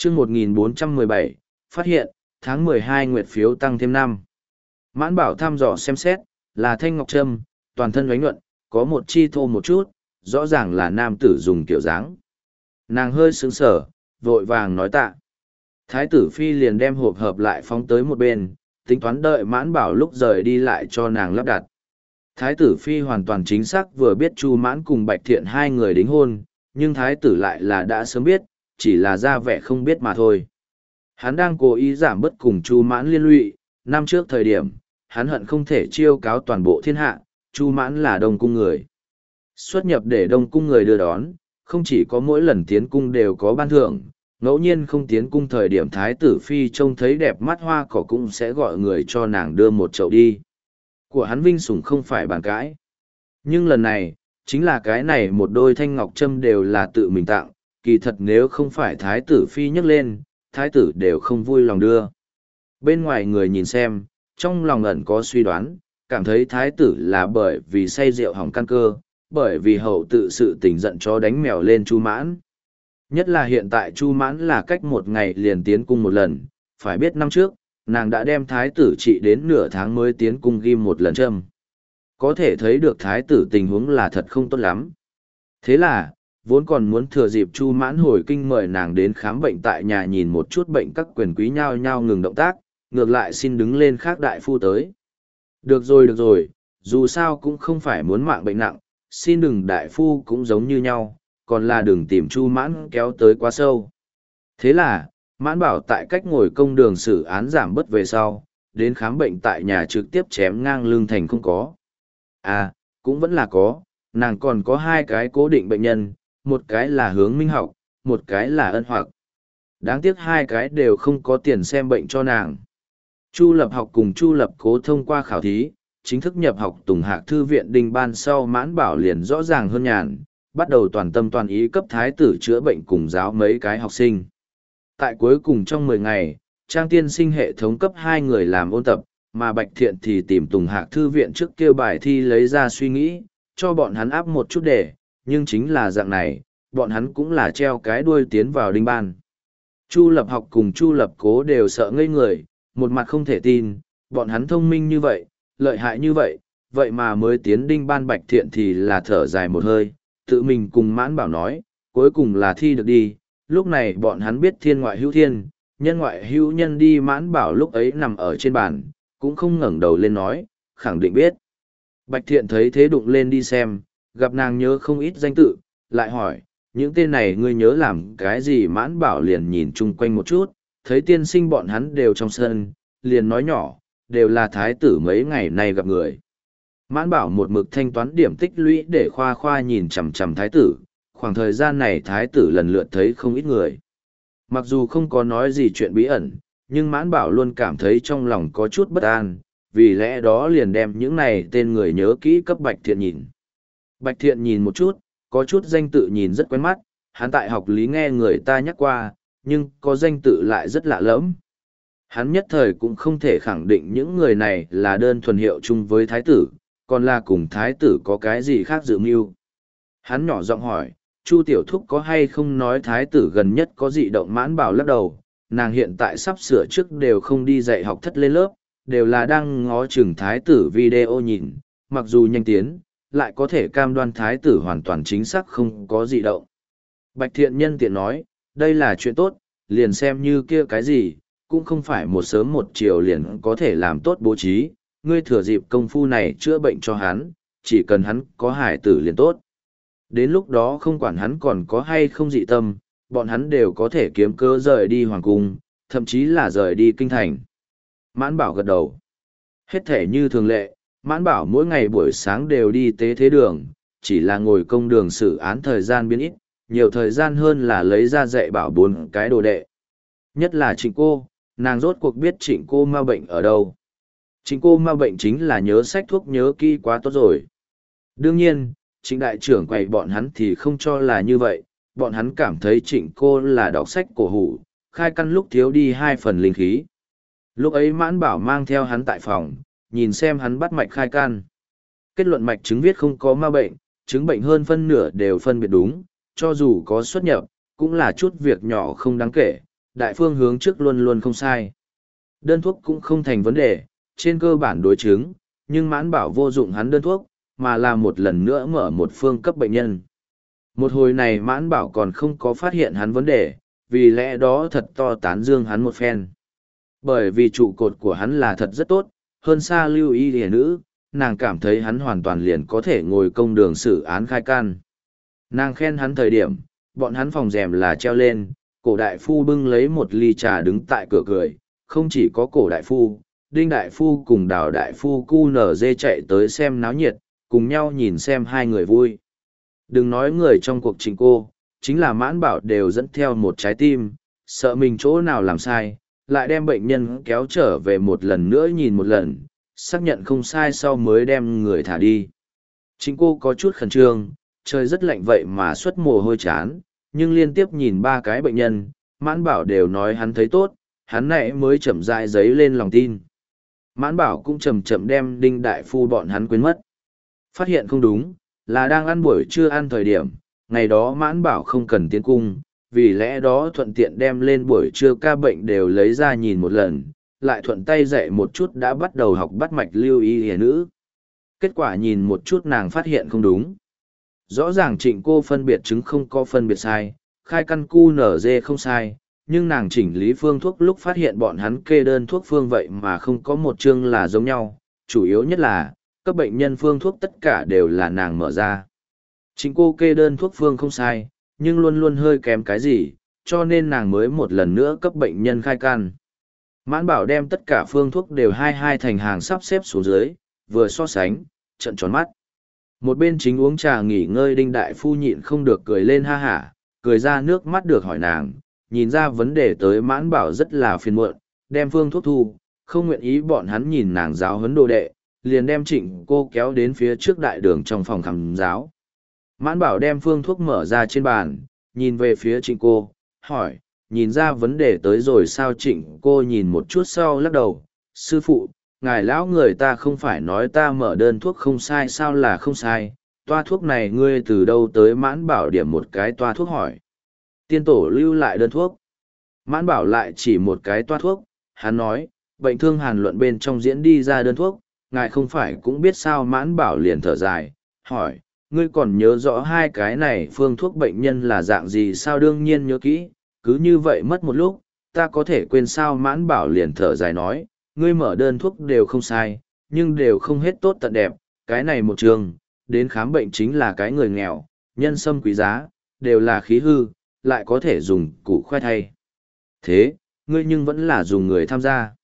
chương 1417, phát hiện, tháng 12 nguyệt phiếu tăng thêm 5. Mãn Bảo thăm dò xem xét, là thanh ngọc trâm, toàn thân oánh nhuận, có một chi thô một chút, rõ ràng là nam tử dùng kiểu dáng. Nàng hơi sững sờ, vội vàng nói tạ. Thái tử phi liền đem hộp hợp lại phóng tới một bên, tính toán đợi Mãn Bảo lúc rời đi lại cho nàng lắp đặt. Thái tử phi hoàn toàn chính xác vừa biết Chu Mãn cùng Bạch Thiện hai người đính hôn, nhưng thái tử lại là đã sớm biết, chỉ là ra vẻ không biết mà thôi. Hắn đang cố ý giảm bớt cùng Chu Mãn liên lụy, năm trước thời điểm, hắn hận không thể chiêu cáo toàn bộ thiên hạ, Chu Mãn là Đông cung người. Xuất nhập để Đông cung người đưa đón, không chỉ có mỗi lần tiến cung đều có ban thưởng, ngẫu nhiên không tiến cung thời điểm thái tử phi trông thấy đẹp mắt hoa cỏ cũng sẽ gọi người cho nàng đưa một chậu đi. Của hắn vinh sủng không phải bàn cãi. Nhưng lần này, chính là cái này một đôi thanh ngọc trâm đều là tự mình tặng, kỳ thật nếu không phải thái tử phi nhấc lên, thái tử đều không vui lòng đưa. Bên ngoài người nhìn xem, trong lòng ẩn có suy đoán, cảm thấy thái tử là bởi vì say rượu hỏng căn cơ, bởi vì hậu tự sự tình giận cho đánh mèo lên Chu Mãn. Nhất là hiện tại Chu Mãn là cách một ngày liền tiến cung một lần, phải biết năm trước, nàng đã đem thái tử trị đến nửa tháng mới tiến cung ghim một lần châm. Có thể thấy được thái tử tình huống là thật không tốt lắm. Thế là, vốn còn muốn thừa dịp Chu Mãn hồi kinh mời nàng đến khám bệnh tại nhà nhìn một chút bệnh, các quyền quý nhao nhao ngừng động tác, ngược lại xin đứng lên khác đại phu tới. Được rồi, dù sao cũng không phải muốn mạng bệnh nặng, xin đừng đại phu cũng giống như nhau, còn là đừng tìm Chu Mãn kéo tới quá sâu. Thế là, Mãn Bảo tại cách ngồi công đường xử án giảm bớt về sau, đến khám bệnh tại nhà trực tiếp chém ngang lưng thành không có. À, cũng vẫn là có, nàng còn có hai cái cố định bệnh nhân, một cái là Hướng Minh Học, một cái là Ân Hoặc. Đáng tiếc hai cái đều không có tiền xem bệnh cho nàng. Chu Lập Học cùng Chu Lập Cố thông qua khảo thí, chính thức nhập học Tùng Hạc Thư viện Đinh Ban sau Mãn Bảo liền rõ ràng hơn nhàn, bắt đầu toàn tâm toàn ý cấp thái tử chữa bệnh cùng giáo mấy cái học sinh. Tại cuối cùng trong 10 ngày, Trang tiên sinh hệ thống cấp 2 người làm ôn tập, mà Bạch Thiện thì tìm Tùng Hạc Thư viện trước kêu bài thi lấy ra suy nghĩ, cho bọn hắn áp một chút để, nhưng chính là dạng này, bọn hắn cũng là treo cái đuôi tiến vào Đinh Ban. Chu Lập Học cùng Chu Lập Cố đều sợ ngây người, một mặt không thể tin, bọn hắn thông minh như vậy, lợi hại như vậy, vậy mà mới tiến Đinh Ban. Bạch Thiện thì là thở dài một hơi, tự mình cùng Mãn Bảo nói, cuối cùng là thi được đi, lúc này bọn hắn biết thiên ngoại hữu thiên, nhân ngoại hữu nhân đi. Mãn Bảo lúc ấy nằm ở trên bàn, cũng không ngẩng đầu lên nói, khẳng định biết. Bạch Thiện thấy thế đụng lên đi xem, gặp nàng nhớ không ít danh tự, lại hỏi, những tên này ngươi nhớ làm cái gì? Mãn Bảo liền nhìn chung quanh một chút, thấy tiên sinh bọn hắn đều trong sân, liền nói nhỏ, đều là thái tử mấy ngày nay gặp người. Mãn Bảo một mực thanh toán điểm tích lũy để khoa khoa nhìn chằm chằm thái tử, khoảng thời gian này thái tử lần lượt thấy không ít người. Mặc dù không có nói gì chuyện bí ẩn, nhưng Mãn Bảo luôn cảm thấy trong lòng có chút bất an, vì lẽ đó liền đem những này tên người nhớ kỹ cấp Bạch Thiện nhìn. Bạch Thiện nhìn một chút, có chút danh tự nhìn rất quen mắt, hắn tại học lý nghe người ta nhắc qua, nhưng có danh tự lại rất lạ lẫm. Hắn nhất thời cũng không thể khẳng định những người này là đơn thuần hiệu chung với thái tử, còn là cùng thái tử có cái gì khác dự mưu. Hắn nhỏ giọng hỏi, Chu tiểu thúc có hay không nói thái tử gần nhất có dị động? Mãn Bảo lắc đầu, nàng hiện tại sắp sửa trước đều không đi dạy học thất lên lớp, đều là đang ngó chừng thái tử video nhìn, mặc dù nhanh tiến, lại có thể cam đoan thái tử hoàn toàn chính xác không có dị động. Bạch Thiện nhân tiện nói, đây là chuyện tốt, liền xem như kia cái gì, cũng không phải một sớm một chiều liền có thể làm tốt bố trí, ngươi thừa dịp công phu này chữa bệnh cho hắn, chỉ cần hắn có hải tử liền tốt. Đến lúc đó không quản hắn còn có hay không dị tâm, bọn hắn đều có thể kiếm cớ rời đi hoàng cung, thậm chí là rời đi kinh thành. Mãn Bảo gật đầu. Hết thể như thường lệ, Mãn Bảo mỗi ngày buổi sáng đều đi tế thế đường, chỉ là ngồi công đường xử án thời gian biến ít, nhiều thời gian hơn là lấy ra dạy bảo 4 cái đồ đệ. Nhất là Trịnh cô, nàng rốt cuộc biết Trịnh cô ma bệnh ở đâu. Trịnh cô ma bệnh chính là nhớ sách thuốc nhớ kỹ quá tốt rồi. Đương nhiên, Trịnh đại trưởng quầy bọn hắn thì không cho là như vậy, bọn hắn cảm thấy Trịnh cô là đọc sách cổ hủ, khai căn lúc thiếu đi 2 phần linh khí. Lúc ấy Mãn Bảo mang theo hắn tại phòng, nhìn xem hắn bắt mạch khai căn. Kết luận mạch chứng viết không có ma bệnh, chứng bệnh hơn phân nửa đều phân biệt đúng, cho dù có xuất nhập, cũng là chút việc nhỏ không đáng kể, đại phương hướng trước luôn luôn không sai. Đơn thuốc cũng không thành vấn đề, trên cơ bản đối chứng, nhưng mãn bảo vô dụng hắn đơn thuốc, mà là một lần nữa mở một phương cấp bệnh nhân. Một hồi này mãn bảo còn không có phát hiện hắn vấn đề, vì lẽ đó thật to tán dương hắn một phen. Bởi vì trụ cột của hắn là thật rất tốt, hơn xa lưu y lìa nữ, nàng cảm thấy hắn hoàn toàn liền có thể ngồi công đường xử án khai can. Nàng khen hắn thời điểm, bọn hắn phòng rèm là treo lên, cổ đại phu bưng lấy một ly trà đứng tại cửa cười, không chỉ có cổ đại phu, đinh đại phu cùng đào đại phu cu nở dê chạy tới xem náo nhiệt, cùng nhau nhìn xem hai người vui. Đừng nói người trong cuộc trình cô, chính là mãn bảo đều dẫn theo một trái tim, sợ mình chỗ nào làm sai, lại đem bệnh nhân kéo trở về một lần nữa nhìn một lần, xác nhận không sai sau mới đem người thả đi. Chính cô có chút khẩn trương, trời rất lạnh vậy mà xuất mồ hôi chán, nhưng liên tiếp nhìn ba cái bệnh nhân, mãn bảo đều nói hắn thấy tốt, hắn nãy mới chậm rãi giấy lên lòng tin. Mãn bảo cũng chậm chậm đem đinh đại phu bọn hắn quên mất. Phát hiện không đúng, là đang ăn buổi trưa ăn thời điểm, ngày đó mãn bảo không cần tiến cung, vì lẽ đó thuận tiện đem lên buổi trưa ca bệnh đều lấy ra nhìn một lần, lại thuận tay dạy một chút đã bắt đầu học bắt mạch lưu y hề nữ. Kết quả nhìn một chút nàng phát hiện không đúng. Rõ ràng trịnh cô phân biệt chứng không có phân biệt sai, khai căn cu nở dê không sai, nhưng nàng chỉnh lý phương thuốc lúc phát hiện bọn hắn kê đơn thuốc phương vậy mà không có một chương là giống nhau, chủ yếu nhất là, các bệnh nhân phương thuốc tất cả đều là nàng mở ra. Chính cô kê đơn thuốc phương không sai, nhưng luôn luôn hơi kém cái gì, cho nên nàng mới một lần nữa cấp bệnh nhân khai can. Mãn bảo đem tất cả phương thuốc đều hai thành hàng sắp xếp xuống dưới, vừa so sánh, trận tròn mắt. Một bên chính uống trà nghỉ ngơi đinh đại phu nhịn không được cười lên ha hả, cười ra nước mắt được hỏi nàng, nhìn ra vấn đề tới mãn bảo rất là phiền muộn, đem phương thuốc thu, không nguyện ý bọn hắn nhìn nàng giáo huấn đồ đệ, liền đem trịnh cô kéo đến phía trước đại đường trong phòng khám giáo. Mãn bảo đem phương thuốc mở ra trên bàn, nhìn về phía trịnh cô, hỏi, nhìn ra vấn đề tới rồi sao? Trịnh cô nhìn một chút sau lắc đầu, sư phụ, ngài lão người ta không phải nói ta mở đơn thuốc không sai sao là không sai, toa thuốc này ngươi từ đâu tới? Mãn bảo điểm một cái toa thuốc hỏi. Tiên tổ lưu lại đơn thuốc. Mãn bảo lại chỉ một cái toa thuốc, hắn nói, bệnh thương hàn luận bên trong diễn đi ra đơn thuốc, ngài không phải cũng biết sao? Mãn bảo liền thở dài, hỏi, ngươi còn nhớ rõ hai cái này phương thuốc bệnh nhân là dạng gì sao? Đương nhiên nhớ kỹ, cứ như vậy mất một lúc, ta có thể quên sao? Mãn bảo liền thở dài nói, ngươi mở đơn thuốc đều không sai, nhưng đều không hết tốt tận đẹp, cái này một trường, đến khám bệnh chính là cái người nghèo, nhân sâm quý giá, đều là khí hư, lại có thể dùng củ khoai thay. Thế, ngươi nhưng vẫn là dùng người tham gia.